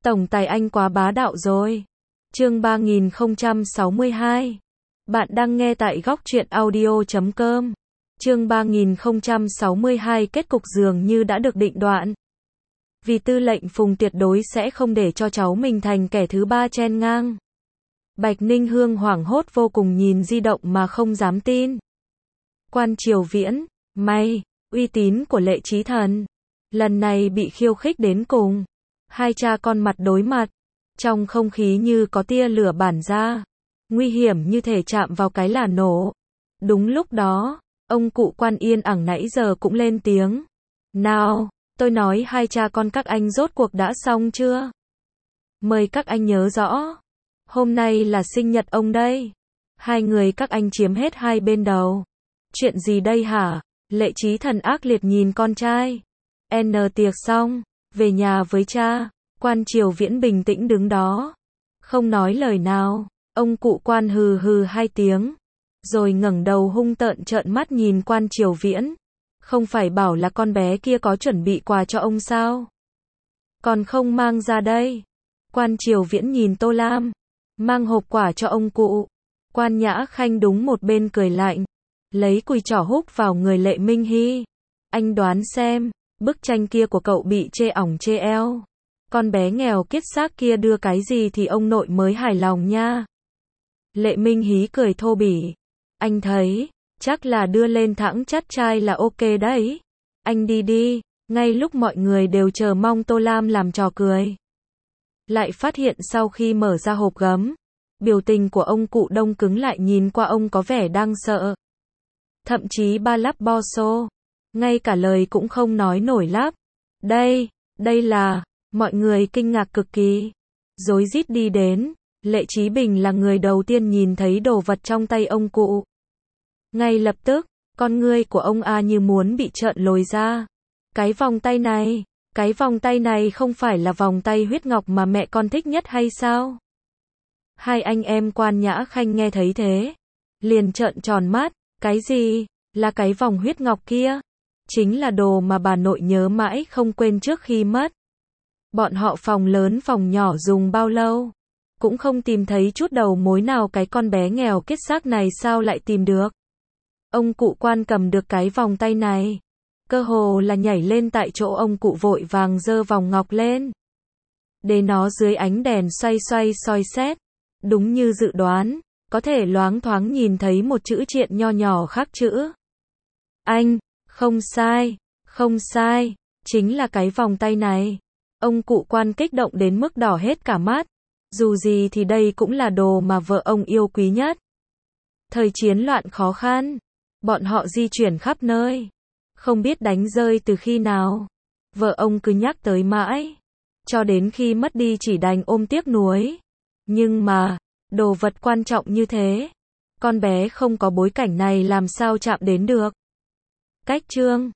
Tổng tài anh quá bá đạo rồi. Chương 3062. Bạn đang nghe tại góc truyện audio.com. Chương 3062 kết cục dường như đã được định đoạn. Vì tư lệnh Phùng tuyệt đối sẽ không để cho cháu mình thành kẻ thứ ba chen ngang. Bạch Ninh Hương hoảng hốt vô cùng nhìn di động mà không dám tin. Quan Triều Viễn, may, uy tín của Lệ Chí Thần. Lần này bị khiêu khích đến cùng. Hai cha con mặt đối mặt. Trong không khí như có tia lửa bản ra. Nguy hiểm như thể chạm vào cái là nổ. Đúng lúc đó, ông cụ Quan Yên ẳng nãy giờ cũng lên tiếng. Nào, tôi nói hai cha con các anh rốt cuộc đã xong chưa? Mời các anh nhớ rõ. Hôm nay là sinh nhật ông đây. Hai người các anh chiếm hết hai bên đầu. Chuyện gì đây hả? Lệ Chí Thần ác liệt nhìn con trai. Tiệc xong, về nhà với cha. Quan Triều Viễn bình tĩnh đứng đó. Không nói lời nào. Ông cụ Quan hừ hừ hai tiếng. Rồi ngẩng đầu hung tợn trợn mắt nhìn Quan Triều Viễn. Không phải bảo là con bé kia có chuẩn bị quà cho ông sao? Còn không mang ra đây. Quan Triều Viễn nhìn Tô Lam. Mang hộp quả cho ông cụ. Quan Nhã Khanh đúng một bên cười lạnh. Lấy cùi trỏ húc vào người Lệ Minh Hy. Anh đoán xem, bức tranh kia của cậu bị chê ỏng chê eo. Con bé nghèo kiết xác kia đưa cái gì thì ông nội mới hài lòng nha. Lệ Minh Hí cười thô bỉ. Anh thấy, chắc là đưa lên thẳng chắt trai là ok đấy. Anh đi đi, ngay lúc mọi người đều chờ mong Tô Lam làm trò cười. Lại phát hiện sau khi mở ra hộp gấm, biểu tình của ông cụ đông cứng lại nhìn qua ông có vẻ đang sợ. Thậm chí ba lắp bo xô. Ngay cả lời cũng không nói nổi lắp. Đây là, mọi người kinh ngạc cực kỳ. Rối rít đi đến, Lệ Chí Bình là người đầu tiên nhìn thấy đồ vật trong tay ông cụ. Ngay lập tức, con ngươi của ông A như muốn bị trợn lồi ra. Cái vòng tay này không phải là vòng tay huyết ngọc mà mẹ con thích nhất hay sao? Hai anh em Quan Nhã Khanh nghe thấy thế, liền trợn tròn mắt, cái gì? Là cái vòng huyết ngọc kia? Chính là đồ mà bà nội nhớ mãi không quên trước khi mất. Bọn họ phòng lớn phòng nhỏ dùng bao lâu, cũng không tìm thấy chút đầu mối nào, cái con bé nghèo kiết xác này sao lại tìm được. Ông cụ Quan cầm được cái vòng tay này, cơ hồ là nhảy lên tại chỗ. Ông cụ vội vàng giơ vòng ngọc lên, để nó dưới ánh đèn xoay xoay soi xét. Đúng như dự đoán, có thể loáng thoáng nhìn thấy một chữ triện nho nhỏ khắc chữ. Anh, không sai, chính là cái vòng tay này. Ông cụ Quan kích động đến mức đỏ hết cả mắt. Dù gì thì đây cũng là đồ mà vợ ông yêu quý nhất. Thời chiến loạn khó khăn, bọn họ di chuyển khắp nơi, không biết đánh rơi từ khi nào. Vợ ông cứ nhắc tới mãi, cho đến khi mất đi chỉ đành ôm tiếc nuối. Nhưng mà, đồ vật quan trọng như thế, con bé không có bối cảnh này làm sao chạm đến được. Cách chương